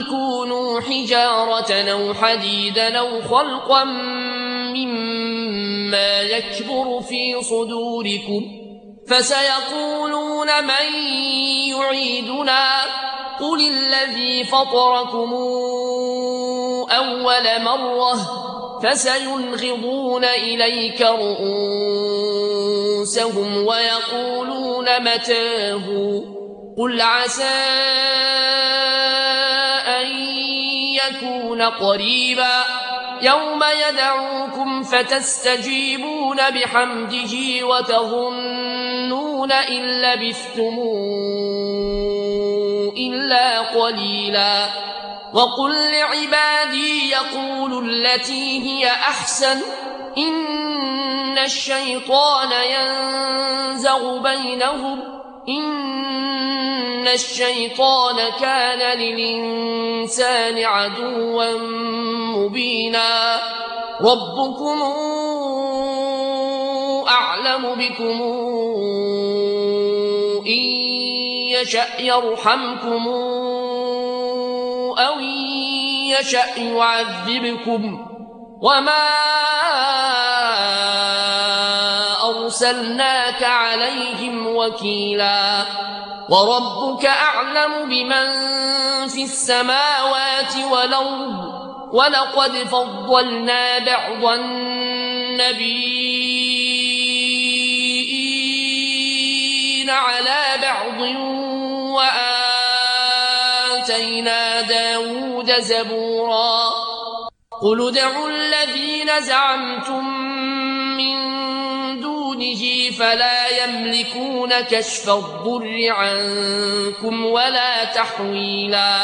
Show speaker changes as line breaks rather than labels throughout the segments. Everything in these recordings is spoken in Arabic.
كونوا حجارة أو حديدا أو خلقا مما يكبر في صدوركم فسيقولون من يعيدنا قل الذي فطركم أول مرة فسينغضون إليك رؤوسهم ويقولون متاه قل عسى أن يكون قريبا يوم يدعوكم فتستجيبون بحمده وتظنون إن لبثتم إلا قليلا وقل لعبادي يقولوا التي هي أحسن إن الشيطان ينزغ بينهم إن الشيطان كان للإنسان عدوا مبينا ربكم أعلم بكم إن يشأ يرحمكم أو يشأ يعذبكم وما أرسلناك عليهم وكيلا وربك أعلم بمن في السماوات والأرض ولقد فضلنا بعض النبيين على بعض وآتينا داود زبورا قل ادعوا الذين زعمتم من دونه فلا يملكون كشف الضر عنكم ولا تحويلا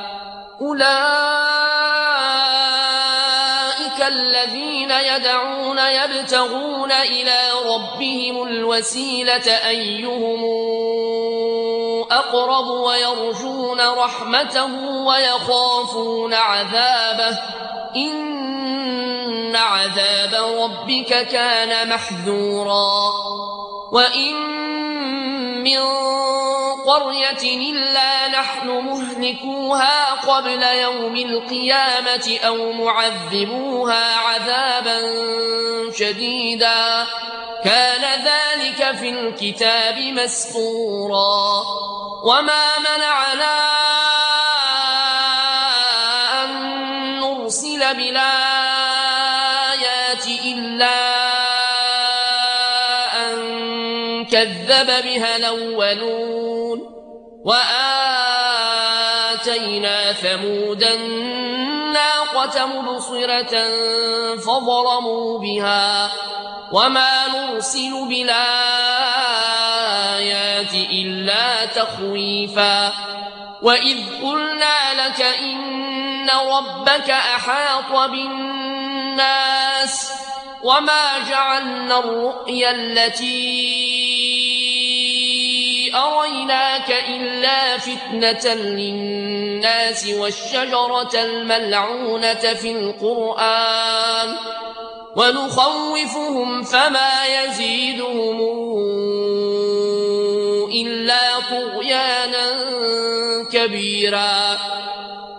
أولئك الذين يدعون يبتغون إلى ربهم الوسيلة أيهم أقرب ويرجون رحمته ويخافون عذابه إن عذاب ربك كان محذورا وإن من قرية إلا نحن مهلكوها قبل يوم القيامة أو معذبوها عذابا شديدا كان ذلك في الكتاب مسطورا وما منعنا أن نرسل بالآيات إلا أن كذب بها الأولون وآتينا ثمود الناقة مبصرة فظلموا بها وما نرسل بالآيات إلا تخويفا وإذ قلنا لك إن ربك أحاط بالناس وما جعلنا الرؤيا التي أريناك إلا فتنة للناس والشجرة الملعونة في القرآن ونخوفهم فما يزيدهم إلا طغيانا كبيرا